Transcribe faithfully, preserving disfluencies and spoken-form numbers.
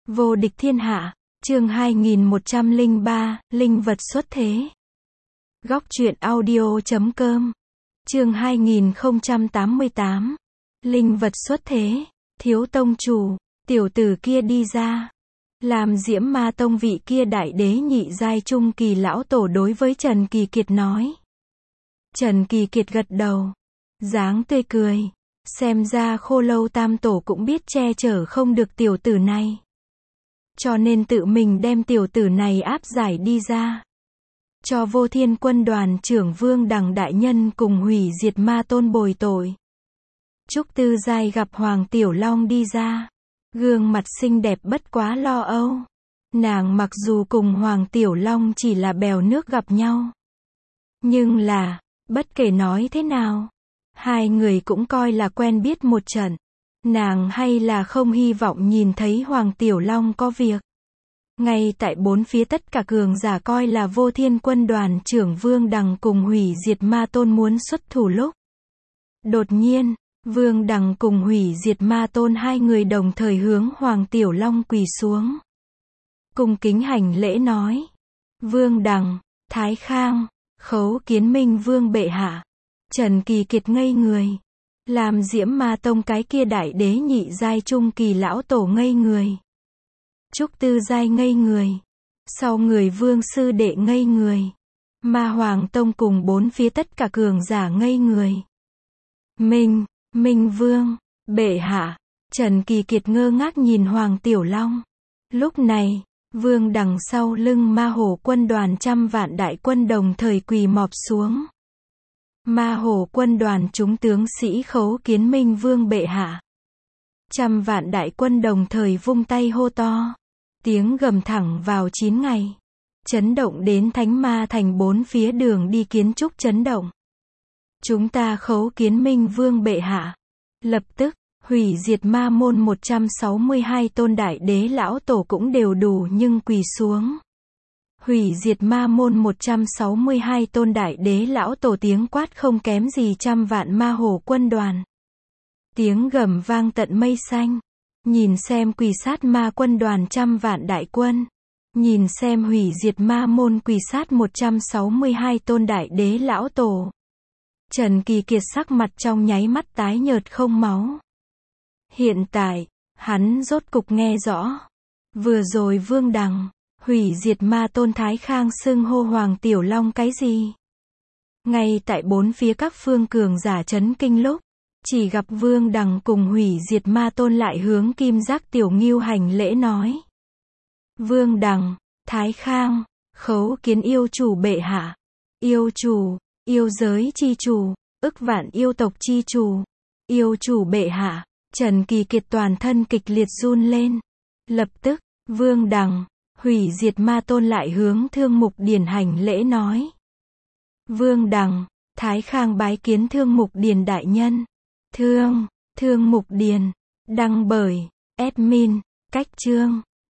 Vô địch thiên hạ, chương hai nghìn một trăm lẻ ba, linh vật xuất thế. Góc truyện audio chấm com. Chương hai nghìn không trăm tám mươi tám. Linh vật xuất thế, thiếu tông chủ, tiểu tử kia đi ra. Làm Diễm Ma Tông vị kia đại đế nhị giai trung kỳ lão tổ đối với Trần Kỳ Kiệt nói. Trần Kỳ Kiệt gật đầu, dáng tươi cười, xem ra Khô Lâu Tam Tổ cũng biết che chở không được tiểu tử này. Cho nên tự mình đem tiểu tử này áp giải đi ra. Cho Vô Thiên Quân đoàn trưởng Vương Đằng đại nhân cùng Hủy Diệt Ma Tôn bồi tội. Trúc Tư Giai gặp Hoàng Tiểu Long đi ra. Gương mặt xinh đẹp bất quá lo âu. Nàng mặc dù cùng Hoàng Tiểu Long chỉ là bèo nước gặp nhau. Nhưng là, bất kể nói thế nào, hai người cũng coi là quen biết một trận. Nàng hay là không hy vọng nhìn thấy Hoàng Tiểu Long có việc. Ngay tại bốn phía tất cả cường giả coi là Vô Thiên Quân đoàn trưởng Vương Đằng cùng Hủy Diệt Ma Tôn muốn xuất thủ lúc. Đột nhiên, Vương Đằng cùng Hủy Diệt Ma Tôn hai người đồng thời hướng Hoàng Tiểu Long quỳ xuống. Cung kính hành lễ nói. Vương Đằng, Thái Khang, khấu kiến Minh Vương bệ hạ. Trần Kỳ Kiệt ngây người. Làm Diễm Ma Tông cái kia đại đế nhị giai trung kỳ lão tổ ngây người. Trúc Tư Giai ngây người. Sau người Vương Sư Đệ ngây người. Ma Hoàng Tông cùng bốn phía tất cả cường giả ngây người. Minh, Minh Vương, bệ hạ. Trần Kỳ Kiệt ngơ ngác nhìn Hoàng Tiểu Long. Lúc này, Vương đằng sau lưng Ma Hổ quân đoàn trăm vạn đại quân đồng thời quỳ mọp xuống. Ma Hổ quân đoàn chúng tướng sĩ khấu kiến Minh Vương bệ hạ. Trăm vạn đại quân đồng thời vung tay hô to. Tiếng gầm thẳng vào chín ngày. Chấn động đến Thánh Ma thành bốn phía đường đi kiến trúc chấn động. Chúng ta khấu kiến Minh Vương bệ hạ. Lập tức, Hủy Diệt Ma môn một trăm sáu mươi hai tôn đại đế lão tổ cũng đều đủ nhưng quỳ xuống. Hủy Diệt Ma môn một trăm sáu mươi hai tôn đại đế lão tổ tiếng quát không kém gì trăm vạn ma hổ quân đoàn. Tiếng gầm vang tận mây xanh. Nhìn xem quỳ sát ma quân đoàn trăm vạn đại quân. Nhìn xem Hủy Diệt Ma môn quỳ sát một trăm sáu mươi hai tôn đại đế lão tổ. Trần Kỳ Kiệt sắc mặt trong nháy mắt tái nhợt không máu. Hiện tại, hắn rốt cục nghe rõ. Vừa rồi Vương Đằng, Hủy Diệt Ma Tôn Thái Khang xưng hô Hoàng Tiểu Long cái gì? Ngay tại bốn phía các phương cường giả chấn kinh lúc, chỉ gặp Vương Đằng cùng Hủy Diệt Ma Tôn lại hướng Kim Giác Tiểu Ngưu hành lễ nói. Vương Đằng, Thái Khang, khấu kiến yêu chủ bệ hạ. Yêu chủ, yêu giới chi chủ, ức vạn yêu tộc chi chủ. Yêu chủ bệ hạ. Trần Kỳ Kiệt toàn thân kịch liệt run lên. Lập tức, Vương Đằng, Hủy Diệt Ma Tôn lại hướng Thương Mục Điền hành lễ nói. Vương Đằng, Thái Khang bái kiến Thương Mục Điền đại nhân. Thương, Thương Mục Điền, đăng bởi, admin, cách chương.